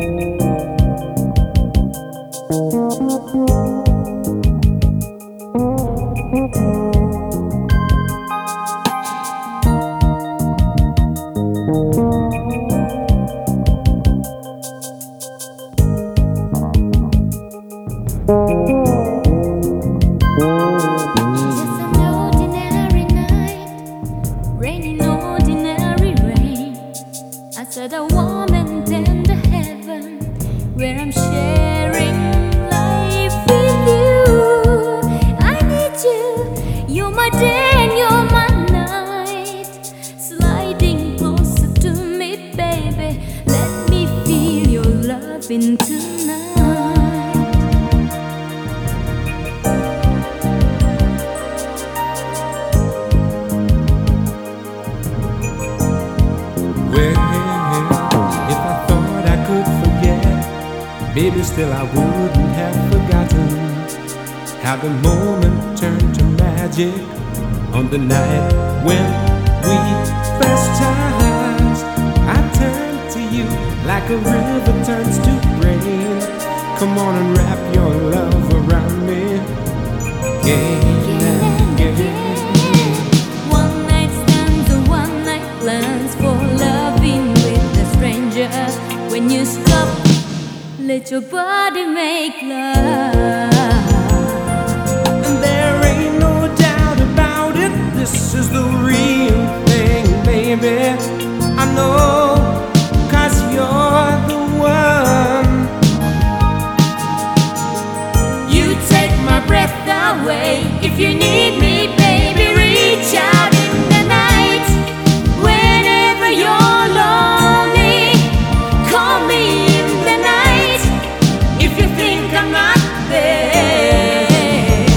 Just an ordinary night, raining ordinary rain. I said a warm and tender heaven where I'm sharing life with you. I need you, you're my day and you're my night. Sliding closer to me, baby, let me feel your loving tonight. Maybe still I wouldn't have forgotten how the moment turned to magic on the night when we first touched. I turned to you like a river turns to rain. Come on and wrap your love around me again and again. One night stands and one night plans for loving with a stranger. When you stop, let your body make love. And there ain't no doubt about it, this is the real thing, baby. I know, 'cause you're the one. You take my breath away. If you need me, baby, reach out in the night. Whenever you're lonely, call me in the night. If you think I'm not there,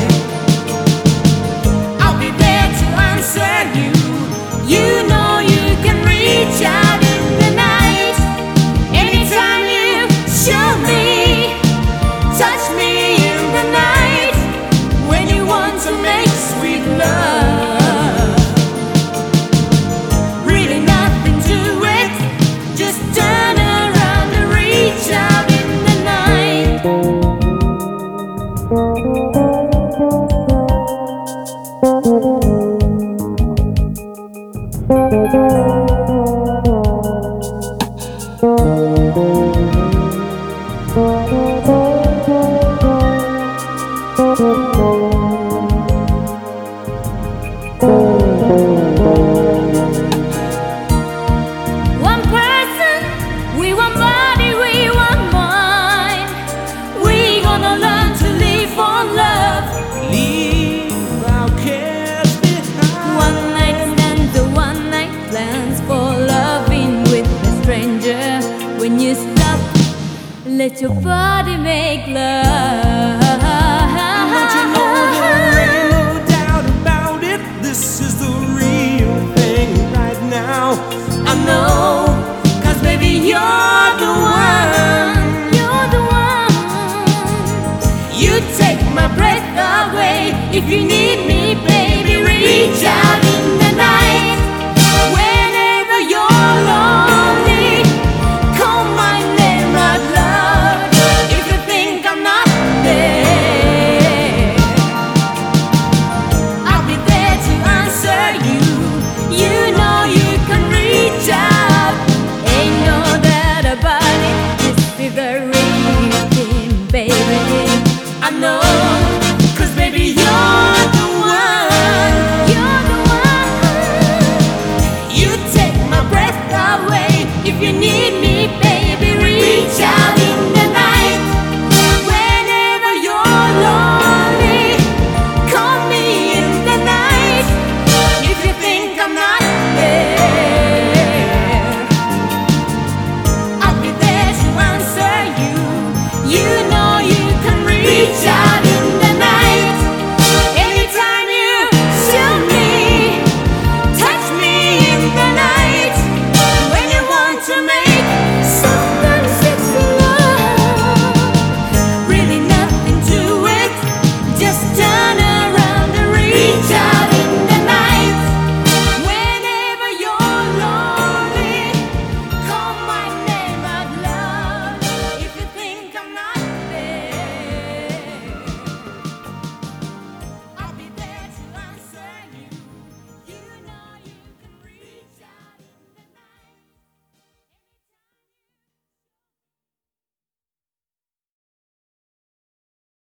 I'll be there to answer you. You know you can reach out in the night. Anytime you show me, touch me in the night. When you want to make sweet love, really nothing to it. Just turn around and reach out in the night. One person, we one body, we one mind. We gonna learn to live on love. Leave our cares behind. One night stands and one night plans for loving with a stranger. When you stop, let your body make love.